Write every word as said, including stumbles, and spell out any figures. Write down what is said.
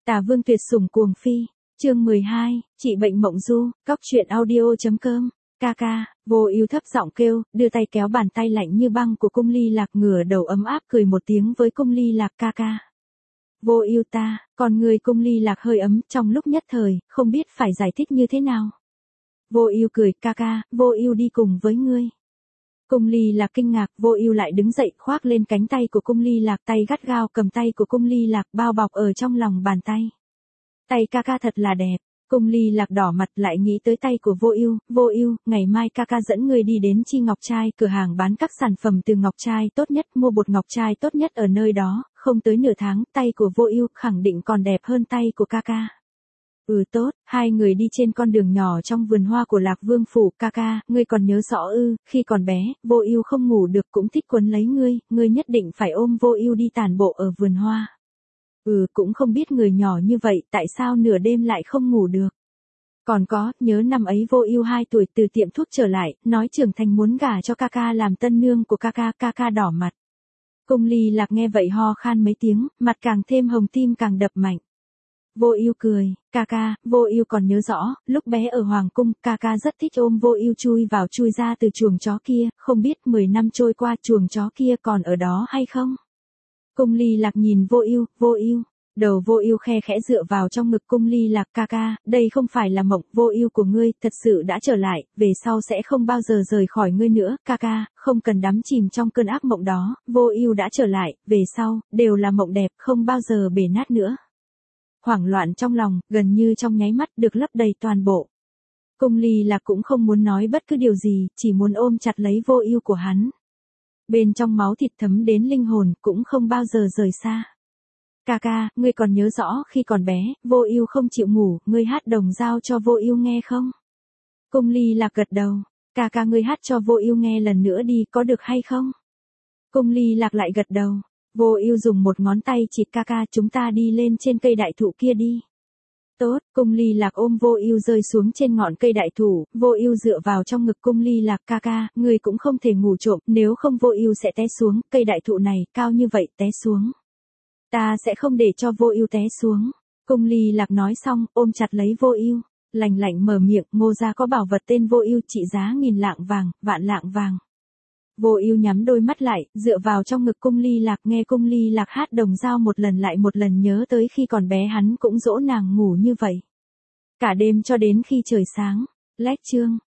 Tà Vương tuyệt sủng cuồng phi, chương mười hai, trị bệnh mộng du, cóc truyện audio.com, ca ca, Vô Ưu thấp giọng kêu, đưa tay kéo bàn tay lạnh như băng của Cung Ly Lạc, ngửa đầu ấm áp cười một tiếng với Cung Ly Lạc, ca ca. Vô Ưu ta, còn người Cung Ly Lạc hơi ấm, trong lúc nhất thời, không biết phải giải thích như thế nào. Vô Ưu cười, ca ca, Vô Ưu đi cùng với ngươi. Cung Ly Lạc kinh ngạc, Vô Ưu lại đứng dậy, khoác lên cánh tay của Cung Ly Lạc, tay gắt gao cầm tay của Cung Ly Lạc, bao bọc ở trong lòng bàn tay. Tay ca ca thật là đẹp. Cung Ly Lạc đỏ mặt, lại nghĩ tới tay của Vô Ưu, Vô Ưu, ngày mai ca ca dẫn ngươi đi đến Chi Ngọc Trai, cửa hàng bán các sản phẩm từ ngọc trai tốt nhất, mua bột ngọc trai tốt nhất ở nơi đó, không tới nửa tháng, tay của Vô Ưu khẳng định còn đẹp hơn tay của ca ca. Ừ tốt, hai người đi trên con đường nhỏ trong vườn hoa của Lạc Vương phủ, ca ca, ngươi còn nhớ rõ ư, khi còn bé, Vô Ưu không ngủ được cũng thích quấn lấy ngươi, ngươi nhất định phải ôm Vô Ưu đi tản bộ ở vườn hoa. Ừ, cũng không biết người nhỏ như vậy, tại sao nửa đêm lại không ngủ được. Còn có, nhớ năm ấy Vô Ưu hai tuổi từ tiệm thuốc trở lại, nói trưởng thành muốn gả cho ca ca làm tân nương của ca ca, ca ca đỏ mặt. Cung Ly Lạc nghe vậy ho khan mấy tiếng, mặt càng thêm hồng, tim càng đập mạnh. Vô Ưu cười, ca ca, Vô Ưu còn nhớ rõ, lúc bé ở hoàng cung, ca ca rất thích ôm Vô Ưu chui vào chui ra từ chuồng chó kia, không biết mười năm trôi qua chuồng chó kia còn ở đó hay không. Cung Ly Lạc nhìn Vô Ưu, Vô Ưu, đầu Vô Ưu khe khẽ dựa vào trong ngực Cung Ly Lạc, ca ca, đây không phải là mộng, Vô Ưu của ngươi thật sự đã trở lại, về sau sẽ không bao giờ rời khỏi ngươi nữa, ca ca, không cần đắm chìm trong cơn ác mộng đó, Vô Ưu đã trở lại, về sau đều là mộng đẹp, không bao giờ bể nát nữa. Hoảng loạn trong lòng, gần như trong nháy mắt được lấp đầy toàn bộ. Cung Ly Lạc cũng không muốn nói bất cứ điều gì, chỉ muốn ôm chặt lấy Vô Ưu của hắn. Bên trong máu thịt thấm đến linh hồn, cũng không bao giờ rời xa. Ca ca, ngươi còn nhớ rõ khi còn bé, Vô Ưu không chịu ngủ, ngươi hát đồng dao cho Vô Ưu nghe không? Cung Ly Lạc gật đầu, ca ca ngươi hát cho Vô Ưu nghe lần nữa đi, có được hay không? Cung Ly Lạc lại gật đầu. Vô Ưu dùng một ngón tay chỉ, ca ca, chúng ta đi lên trên cây đại thụ kia đi. Tốt, Cung Ly Lạc ôm Vô Ưu rơi xuống trên ngọn cây đại thụ, Vô Ưu dựa vào trong ngực Cung Ly Lạc, ca ca, ngươi cũng không thể ngủ trộm, nếu không Vô Ưu sẽ té xuống, cây đại thụ này cao như vậy, té xuống. Ta sẽ không để cho Vô Ưu té xuống. Cung Ly Lạc nói xong, ôm chặt lấy Vô Ưu, lạnh lạnh mở miệng, Ngô gia có bảo vật tên Vô Ưu trị giá nghìn lạng vàng, vạn lạng vàng. Vô Ưu nhắm đôi mắt lại, dựa vào trong ngực Cung Ly Lạc, nghe Cung Ly Lạc hát đồng dao một lần lại một lần, nhớ tới khi còn bé hắn cũng dỗ nàng ngủ như vậy. Cả đêm cho đến khi trời sáng. Lách chương.